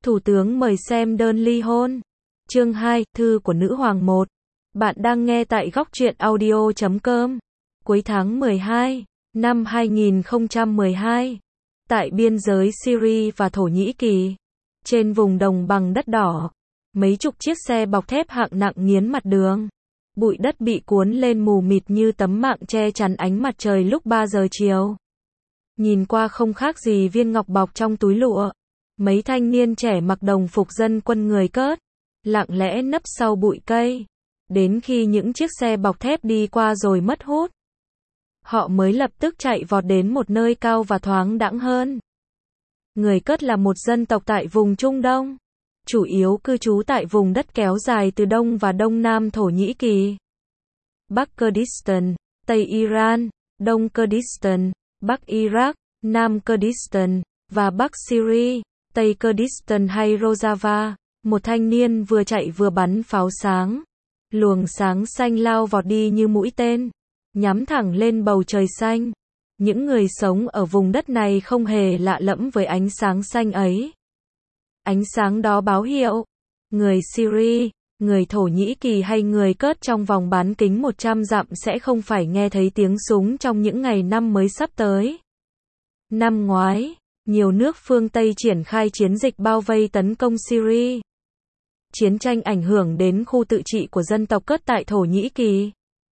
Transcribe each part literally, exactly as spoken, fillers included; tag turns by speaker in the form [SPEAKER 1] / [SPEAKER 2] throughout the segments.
[SPEAKER 1] Thủ tướng mời xem đơn ly hôn. Chương hai, thư của nữ hoàng một. Bạn đang nghe tại góc truyện audio chấm com. Cuối tháng mười hai năm hai nghìn không trăm mười hai, tại biên giới Syria và Thổ Nhĩ Kỳ, trên vùng đồng bằng đất đỏ, mấy chục chiếc xe bọc thép hạng nặng nghiến mặt đường. Bụi đất bị cuốn lên mù mịt như tấm mạng che chắn ánh mặt trời lúc ba giờ chiều. Nhìn qua không khác gì viên ngọc bọc trong túi lụa. Mấy thanh niên trẻ mặc đồng phục dân quân người Cớt, lặng lẽ nấp sau bụi cây, đến khi những chiếc xe bọc thép đi qua rồi mất hút, họ mới lập tức chạy vọt đến một nơi cao và thoáng đãng hơn. Người Cớt là một dân tộc tại vùng Trung Đông, chủ yếu cư trú tại vùng đất kéo dài từ Đông và Đông Nam Thổ Nhĩ Kỳ, Bắc Kurdistan, Tây Iran, Đông Kurdistan, Bắc Iraq, Nam Kurdistan, và Bắc Syria, Tây Kurdistan hay Rojava. Một thanh niên vừa chạy vừa bắn pháo sáng. Luồng sáng xanh lao vọt đi như mũi tên, nhắm thẳng lên bầu trời xanh. Những người sống ở vùng đất này không hề lạ lẫm với ánh sáng xanh ấy. Ánh sáng đó báo hiệu, người Syria, người Thổ Nhĩ Kỳ hay người Cớt trong vòng bán kính một trăm dặm sẽ không phải nghe thấy tiếng súng trong những ngày năm mới sắp tới. Năm ngoái, nhiều nước phương Tây triển khai chiến dịch bao vây tấn công Syria. Chiến tranh ảnh hưởng đến khu tự trị của dân tộc Cớt tại Thổ Nhĩ Kỳ,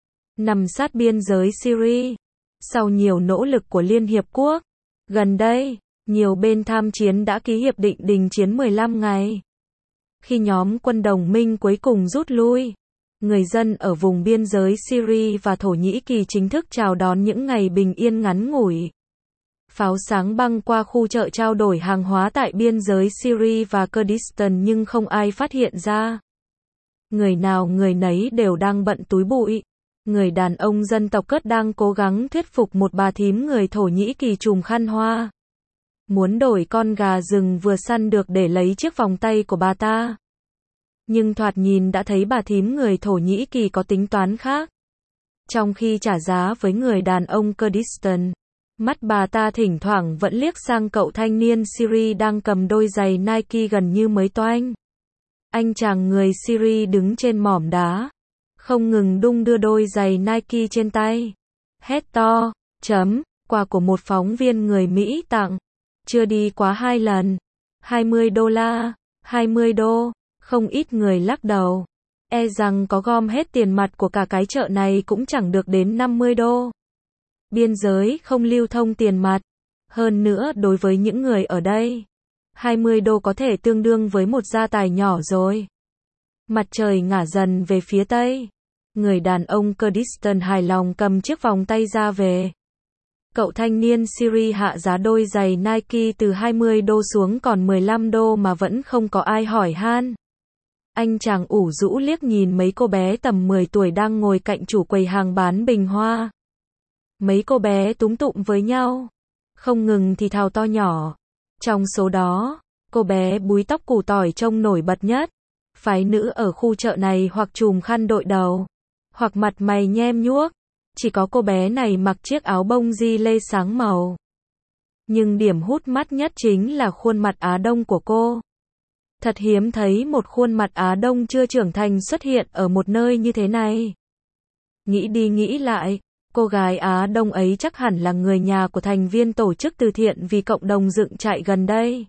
[SPEAKER 1] nằm sát biên giới Syria. Sau nhiều nỗ lực của Liên Hiệp Quốc, gần đây, nhiều bên tham chiến đã ký hiệp định đình chiến mười lăm ngày. Khi nhóm quân đồng minh cuối cùng rút lui, người dân ở vùng biên giới Syria và Thổ Nhĩ Kỳ chính thức chào đón những ngày bình yên ngắn ngủi. Pháo sáng băng qua khu chợ trao đổi hàng hóa tại biên giới Syria và Kurdistan nhưng không ai phát hiện ra. Người nào người nấy đều đang bận túi bụi. Người đàn ông dân tộc Cớt đang cố gắng thuyết phục một bà thím người Thổ Nhĩ Kỳ trùm khăn hoa, muốn đổi con gà rừng vừa săn được để lấy chiếc vòng tay của bà ta. Nhưng thoạt nhìn đã thấy bà thím người Thổ Nhĩ Kỳ có tính toán khác. Trong khi trả giá với người đàn ông Kurdistan, mắt bà ta thỉnh thoảng vẫn liếc sang cậu thanh niên Syria đang cầm đôi giày Nike gần như mới toanh. Anh chàng người Syria đứng trên mỏm đá, không ngừng đung đưa đôi giày Nike trên tay, hét to, chấm, quà của một phóng viên người Mỹ tặng, chưa đi quá hai lần, hai mươi đô la, hai mươi đô, không ít người lắc đầu, e rằng có gom hết tiền mặt của cả cái chợ này cũng chẳng được đến năm mươi đô. Biên giới không lưu thông tiền mặt, hơn nữa đối với những người ở đây, hai mươi đô có thể tương đương với một gia tài nhỏ rồi. Mặt trời ngả dần về phía tây, người đàn ông Kurdistan hài lòng cầm chiếc vòng tay ra về. Cậu thanh niên Syria hạ giá đôi giày Nike từ hai mươi đô xuống còn mười lăm đô mà vẫn không có ai hỏi han. Anh chàng ủ rũ liếc nhìn mấy cô bé tầm mười tuổi đang ngồi cạnh chủ quầy hàng bán bình hoa. Mấy cô bé túm tụm với nhau, không ngừng thì thào to nhỏ. Trong số đó, cô bé búi tóc củ tỏi trông nổi bật nhất. Phái nữ ở khu chợ này hoặc trùm khăn đội đầu, hoặc mặt mày nhem nhuốc. Chỉ có cô bé này mặc chiếc áo bông di lê sáng màu. Nhưng điểm hút mắt nhất chính là khuôn mặt Á Đông của cô. Thật hiếm thấy một khuôn mặt Á Đông chưa trưởng thành xuất hiện ở một nơi như thế này. Nghĩ đi nghĩ lại, cô gái Á Đông ấy chắc hẳn là người nhà của thành viên tổ chức từ thiện vì cộng đồng dựng trại gần đây.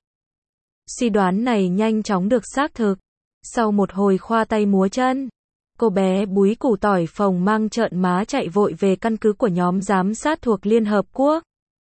[SPEAKER 1] Suy đoán này nhanh chóng được xác thực. Sau một hồi khoa tay múa chân, cô bé búi củ tỏi phồng mang trợn má chạy vội về căn cứ của nhóm giám sát thuộc Liên Hợp Quốc.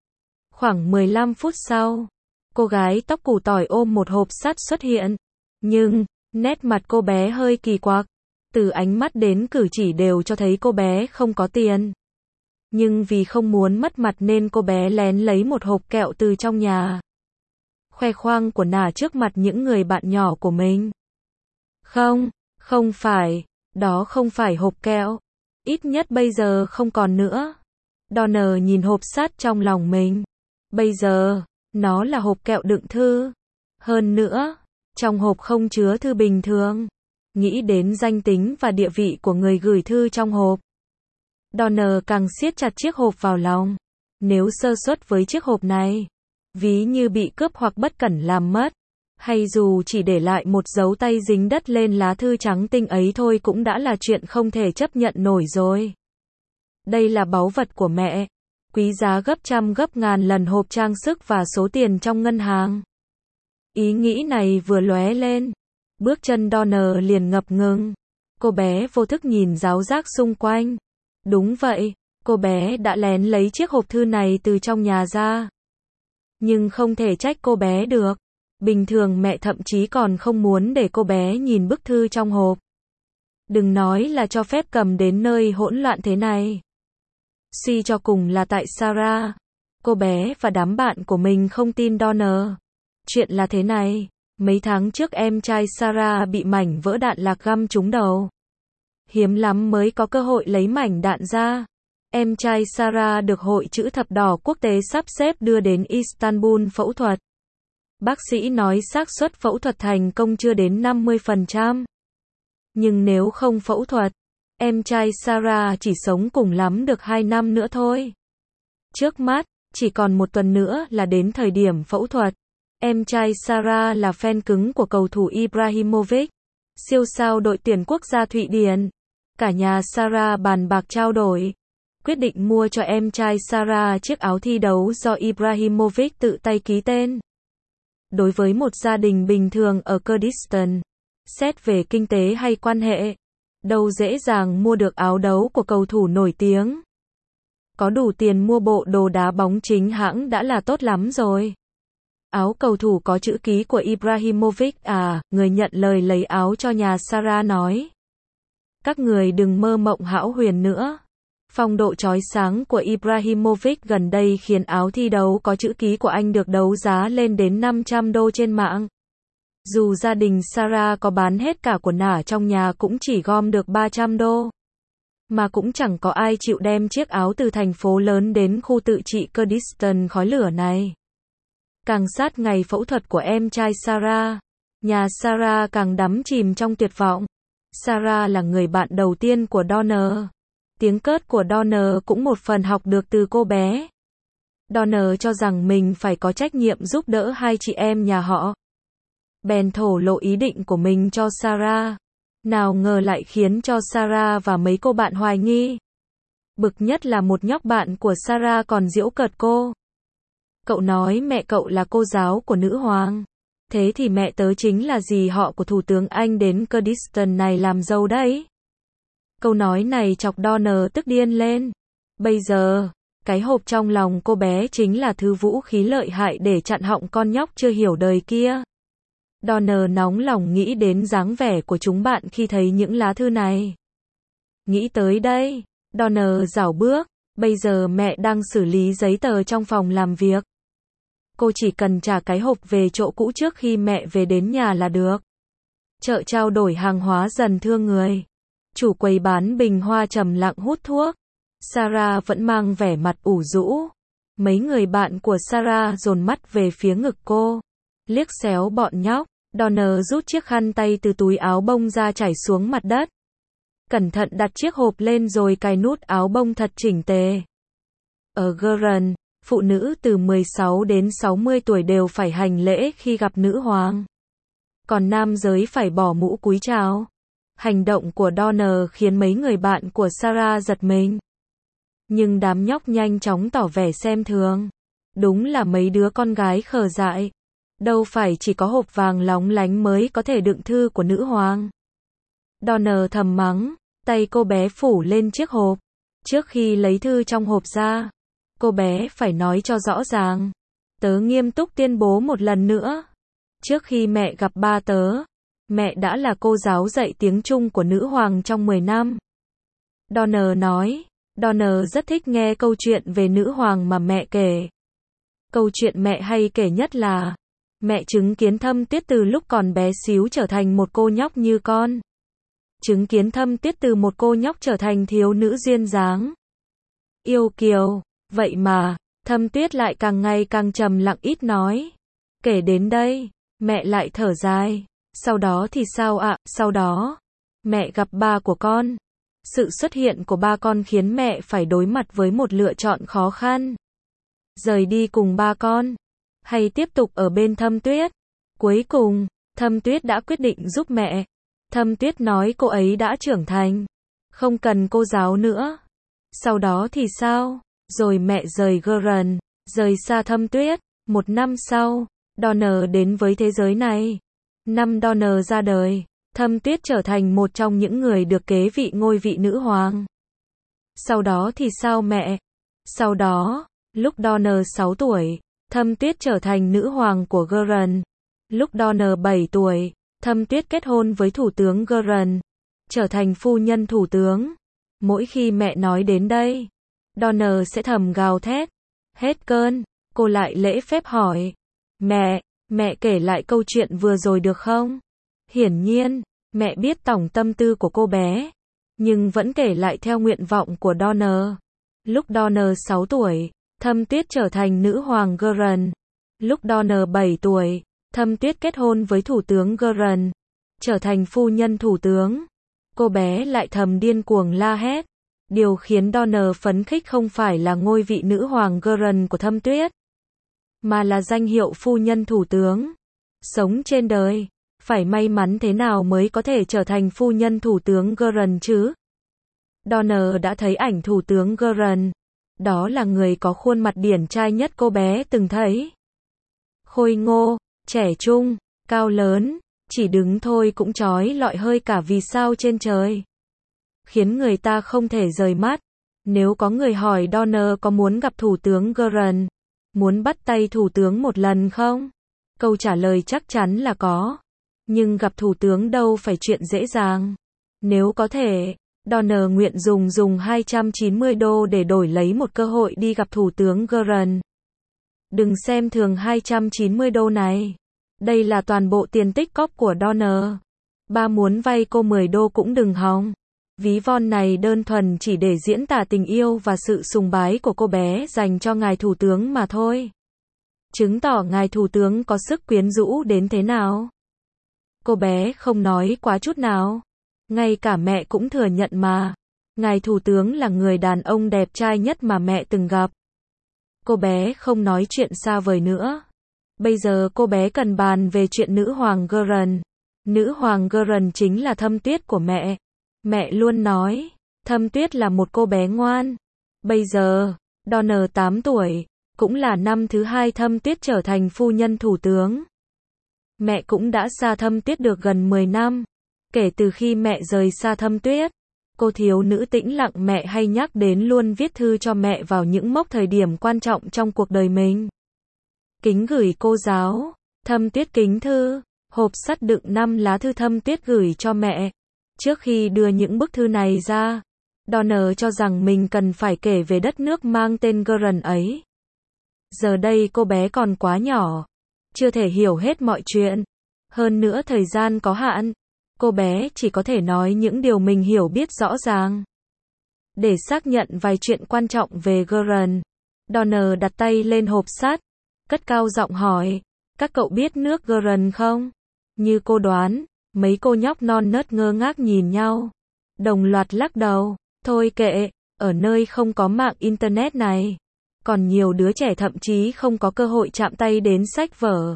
[SPEAKER 1] Khoảng mười lăm phút sau, cô gái tóc củ tỏi ôm một hộp sắt xuất hiện. Nhưng, nét mặt cô bé hơi kỳ quặc. Từ ánh mắt đến cử chỉ đều cho thấy cô bé không có tiền. Nhưng vì không muốn mất mặt nên cô bé lén lấy một hộp kẹo từ trong nhà, khoe khoang của nà trước mặt những người bạn nhỏ của mình. Không, không phải, đó không phải hộp kẹo. Ít nhất bây giờ không còn nữa. Donner nhìn hộp sắt trong lòng mình. Bây giờ, nó là hộp kẹo đựng thư. Hơn nữa, trong hộp không chứa thư bình thường. Nghĩ đến danh tính và địa vị của người gửi thư trong hộp, Donner càng siết chặt chiếc hộp vào lòng. Nếu sơ suất với chiếc hộp này, ví như bị cướp hoặc bất cẩn làm mất, Hay dù chỉ để lại một dấu tay dính đất lên lá thư trắng tinh ấy thôi cũng đã là chuyện không thể chấp nhận nổi rồi. Đây là báu vật của mẹ, quý giá gấp trăm gấp ngàn lần hộp trang sức và số tiền trong ngân hàng. Ý nghĩ này vừa lóe lên, bước chân Donna liền ngập ngừng. Cô bé vô thức nhìn ráo rác xung quanh. Đúng vậy, cô bé đã lén lấy chiếc hộp thư này từ trong nhà ra. Nhưng không thể trách cô bé được. Bình thường mẹ thậm chí còn không muốn để cô bé nhìn bức thư trong hộp. Đừng nói là cho phép cầm đến nơi hỗn loạn thế này. Suy cho cùng là tại Sarah. Cô bé và đám bạn của mình không tin Donna. Chuyện là thế này, mấy tháng trước em trai Sarah bị mảnh vỡ đạn lạc găm trúng đầu. Hiếm lắm mới có cơ hội lấy mảnh đạn ra. Em trai Sarah được Hội Chữ Thập Đỏ Quốc tế sắp xếp đưa đến Istanbul phẫu thuật. Bác sĩ nói xác suất phẫu thuật thành công chưa đến năm mươi phần trăm. Nhưng nếu không phẫu thuật, em trai Sarah chỉ sống cùng lắm được hai năm nữa thôi. Trước mắt, chỉ còn một tuần nữa là đến thời điểm phẫu thuật. Em trai Sarah là fan cứng của cầu thủ Ibrahimovic, siêu sao đội tuyển quốc gia Thụy Điển. Cả nhà Sarah bàn bạc trao đổi, quyết định mua cho em trai Sarah chiếc áo thi đấu do Ibrahimovic tự tay ký tên. Đối với một gia đình bình thường ở Kurdistan, xét về kinh tế hay quan hệ, đâu dễ dàng mua được áo đấu của cầu thủ nổi tiếng. Có đủ tiền mua bộ đồ đá bóng chính hãng đã là tốt lắm rồi. Áo cầu thủ có chữ ký của Ibrahimovic à, người nhận lời lấy áo cho nhà Sarah nói. Các người đừng mơ mộng hão huyền nữa. Phong độ chói sáng của Ibrahimovic gần đây khiến áo thi đấu có chữ ký của anh được đấu giá lên đến năm trăm đô trên mạng. Dù gia đình Sarah có bán hết cả quần ả trong nhà cũng chỉ gom được ba trăm đô. Mà cũng chẳng có ai chịu đem chiếc áo từ thành phố lớn đến khu tự trị Kurdistan khói lửa này. Càng sát ngày phẫu thuật của em trai Sarah, nhà Sarah càng đắm chìm trong tuyệt vọng. Sarah là người bạn đầu tiên của Donna. Tiếng cớt của Donna cũng một phần học được từ cô bé. Donna cho rằng mình phải có trách nhiệm giúp đỡ hai chị em nhà họ. Bèn thổ lộ ý định của mình cho Sarah. Nào ngờ lại khiến cho Sarah và mấy cô bạn hoài nghi. Bực nhất là một nhóc bạn của Sarah còn giễu cợt cô. Cậu nói mẹ cậu là cô giáo của nữ hoàng. Thế thì mẹ tớ chính là dì họ của Thủ tướng Anh đến Kurdistan này làm dâu đấy. Câu nói này chọc Donna tức điên lên. Bây giờ, cái hộp trong lòng cô bé chính là thứ vũ khí lợi hại để chặn họng con nhóc chưa hiểu đời kia. Donna nóng lòng nghĩ đến dáng vẻ của chúng bạn khi thấy những lá thư này. Nghĩ tới đây, Donna rảo bước. Bây giờ mẹ đang xử lý giấy tờ trong phòng làm việc. Cô chỉ cần trả cái hộp về chỗ cũ trước khi mẹ về đến nhà là được. Chợ trao đổi hàng hóa dần thưa người. Chủ quầy bán bình hoa trầm lặng hút thuốc. Sarah vẫn mang vẻ mặt ủ rũ. Mấy người bạn của Sarah dồn mắt về phía ngực cô. Liếc xéo bọn nhóc. Donna rút chiếc khăn tay từ túi áo bông ra chảy xuống mặt đất. Cẩn thận đặt chiếc hộp lên rồi cài nút áo bông thật chỉnh tề. Ở Iran, phụ nữ từ mười sáu đến sáu mươi tuổi đều phải hành lễ khi gặp nữ hoàng. Còn nam giới phải bỏ mũ cúi chào. Hành động của Donna khiến mấy người bạn của Sarah giật mình. Nhưng đám nhóc nhanh chóng tỏ vẻ xem thường. Đúng là mấy đứa con gái khờ dại. Đâu phải chỉ có hộp vàng lóng lánh mới có thể đựng thư của nữ hoàng. Donna thầm mắng, tay cô bé phủ lên chiếc hộp. Trước khi lấy thư trong hộp ra, cô bé phải nói cho rõ ràng. Tớ nghiêm túc tuyên bố một lần nữa. Trước khi mẹ gặp ba tớ, mẹ đã là cô giáo dạy tiếng Trung của nữ hoàng trong mười năm. Donna nói, Donna rất thích nghe câu chuyện về nữ hoàng mà mẹ kể. Câu chuyện mẹ hay kể nhất là, mẹ chứng kiến Thâm Tuyết từ lúc còn bé xíu trở thành một cô nhóc như con. Chứng kiến Thâm Tuyết từ một cô nhóc trở thành thiếu nữ duyên dáng, yêu kiều. Vậy mà, Thâm Tuyết lại càng ngày càng trầm lặng ít nói. Kể đến đây, mẹ lại thở dài. Sau đó thì sao ạ? À? Sau đó, mẹ gặp ba của con. Sự xuất hiện của ba con khiến mẹ phải đối mặt với một lựa chọn khó khăn. Rời đi cùng ba con, hay tiếp tục ở bên Thâm Tuyết? Cuối cùng, Thâm Tuyết đã quyết định giúp mẹ. Thâm Tuyết nói cô ấy đã trưởng thành, không cần cô giáo nữa. Sau đó thì sao? Rồi mẹ rời Gurren, rời xa Thâm Tuyết. Một năm sau, Donner đến với thế giới này. Năm Donner ra đời, Thâm Tuyết trở thành một trong những người được kế vị ngôi vị nữ hoàng. Sau đó thì sao mẹ? Sau đó, lúc Donner sáu tuổi, Thâm Tuyết trở thành nữ hoàng của Gurren. Lúc Donner bảy tuổi, Thâm Tuyết kết hôn với thủ tướng Gurren, trở thành phu nhân thủ tướng. Mỗi khi mẹ nói đến đây, Donner sẽ thầm gào thét. Hết cơn, cô lại lễ phép hỏi. Mẹ, mẹ kể lại câu chuyện vừa rồi được không? Hiển nhiên, mẹ biết tổng tâm tư của cô bé, nhưng vẫn kể lại theo nguyện vọng của Donner. Lúc Donner sáu tuổi, Thâm Tuyết trở thành nữ hoàng Gurren. Lúc Donner bảy tuổi, Thâm Tuyết kết hôn với thủ tướng Gurren, trở thành phu nhân thủ tướng. Cô bé lại thầm điên cuồng la hét. Điều khiến Donner phấn khích không phải là ngôi vị nữ hoàng Gurren của Thâm Tuyết, mà là danh hiệu phu nhân thủ tướng. Sống trên đời, phải may mắn thế nào mới có thể trở thành phu nhân thủ tướng Gurren chứ? Donner đã thấy ảnh thủ tướng Gurren. Đó là người có khuôn mặt điển trai nhất cô bé từng thấy. Khôi ngô, trẻ trung, cao lớn, chỉ đứng thôi cũng chói lọi hơi cả vì sao trên trời. Khiến người ta không thể rời mắt. Nếu có người hỏi Donner có muốn gặp thủ tướng Gurren, muốn bắt tay thủ tướng một lần không? Câu trả lời chắc chắn là có. Nhưng gặp thủ tướng đâu phải chuyện dễ dàng. Nếu có thể, Donner nguyện dùng dùng hai trăm chín mươi đô để đổi lấy một cơ hội đi gặp thủ tướng Gurren. Đừng xem thường hai trăm chín mươi đô này. Đây là toàn bộ tiền tích cóp của Donner. Ba muốn vay cô mười đô cũng đừng hòng. Ví von này đơn thuần chỉ để diễn tả tình yêu và sự sùng bái của cô bé dành cho ngài thủ tướng mà thôi. Chứng tỏ ngài thủ tướng có sức quyến rũ đến thế nào. Cô bé không nói quá chút nào. Ngay cả mẹ cũng thừa nhận mà. Ngài thủ tướng là người đàn ông đẹp trai nhất mà mẹ từng gặp. Cô bé không nói chuyện xa vời nữa. Bây giờ cô bé cần bàn về chuyện nữ hoàng Gurren. Nữ hoàng Gurren chính là Thâm Tuyết của mẹ. Mẹ luôn nói, Thâm Tuyết là một cô bé ngoan. Bây giờ, Donner tám tuổi, cũng là năm thứ hai Thâm Tuyết trở thành phu nhân thủ tướng. Mẹ cũng đã xa Thâm Tuyết được gần mười năm. Kể từ khi mẹ rời xa Thâm Tuyết, cô thiếu nữ tĩnh lặng mẹ hay nhắc đến luôn viết thư cho mẹ vào những mốc thời điểm quan trọng trong cuộc đời mình. Kính gửi cô giáo, Thâm Tuyết kính thư, hộp sắt đựng năm lá thư Thâm Tuyết gửi cho mẹ. Trước khi đưa những bức thư này ra, Donner cho rằng mình cần phải kể về đất nước mang tên Gurren ấy. Giờ đây cô bé còn quá nhỏ, chưa thể hiểu hết mọi chuyện. Hơn nữa thời gian có hạn, cô bé chỉ có thể nói những điều mình hiểu biết rõ ràng. Để xác nhận vài chuyện quan trọng về Gurren, Donner đặt tay lên hộp sắt, cất cao giọng hỏi, các cậu biết nước Gurren không? Như cô đoán, mấy cô nhóc non nớt ngơ ngác nhìn nhau, đồng loạt lắc đầu. Thôi kệ, ở nơi không có mạng internet này, còn nhiều đứa trẻ thậm chí không có cơ hội chạm tay đến sách vở.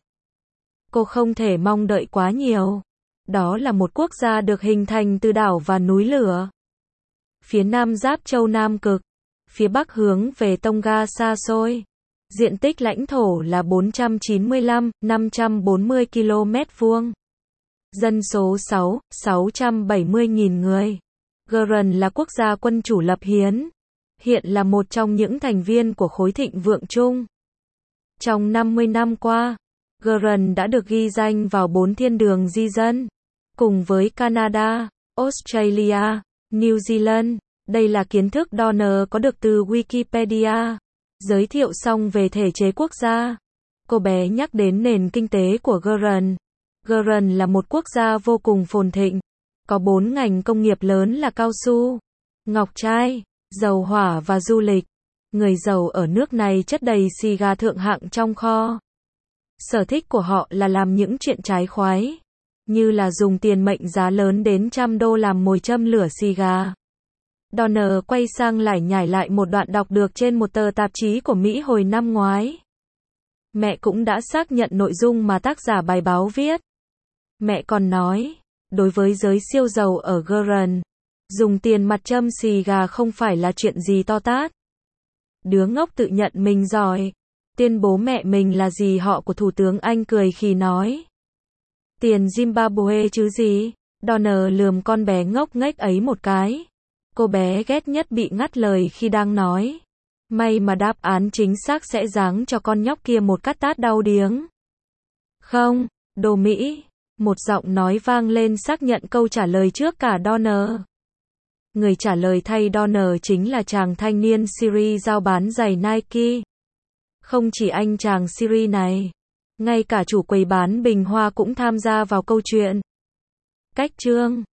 [SPEAKER 1] Cô không thể mong đợi quá nhiều. Đó là một quốc gia được hình thành từ đảo và núi lửa. Phía nam giáp châu Nam Cực, phía bắc hướng về Tonga xa xôi. Diện tích lãnh thổ là bốn trăm chín mươi lăm nghìn năm trăm bốn mươi ki lô mét vuông. Dân số sáu, sáu trăm bảy mươi nghìn người. Gurren là quốc gia quân chủ lập hiến. Hiện là một trong những thành viên của khối thịnh vượng chung. Trong năm mươi năm qua, Gurren đã được ghi danh vào bốn thiên đường di dân, cùng với Canada, Australia, New Zealand. Đây là kiến thức Donner có được từ Wikipedia. Giới thiệu xong về thể chế quốc gia, cô bé nhắc đến nền kinh tế của Gurren. Gurren là một quốc gia vô cùng phồn thịnh, có bốn ngành công nghiệp lớn là cao su, ngọc trai, dầu hỏa và du lịch. Người giàu ở nước này chất đầy xì gà thượng hạng trong kho. Sở thích của họ là làm những chuyện trái khoái, như là dùng tiền mệnh giá lớn đến trăm đô làm mồi châm lửa xì gà. Donner quay sang lải nhải lại một đoạn đọc được trên một tờ tạp chí của Mỹ hồi năm ngoái. Mẹ cũng đã xác nhận nội dung mà tác giả bài báo viết. Mẹ còn nói, đối với giới siêu giàu ở Guernsey, dùng tiền mặt châm xì gà không phải là chuyện gì to tát. Đứa ngốc tự nhận mình giỏi. Tên bố mẹ mình là dì họ của Thủ tướng Anh cười khi nói. Tiền Zimbabwe chứ gì? Donner lườm con bé ngốc nghếch ấy một cái. Cô bé ghét nhất bị ngắt lời khi đang nói. May mà đáp án chính xác sẽ giáng cho con nhóc kia một cát tát đau điếng. Không, đồ Mỹ. Một giọng nói vang lên xác nhận câu trả lời trước cả Donner. Người trả lời thay Donner chính là chàng thanh niên Syria giao bán giày Nike. Không chỉ anh chàng Syria này, ngay cả chủ quầy bán bình hoa cũng tham gia vào câu chuyện. Cách chương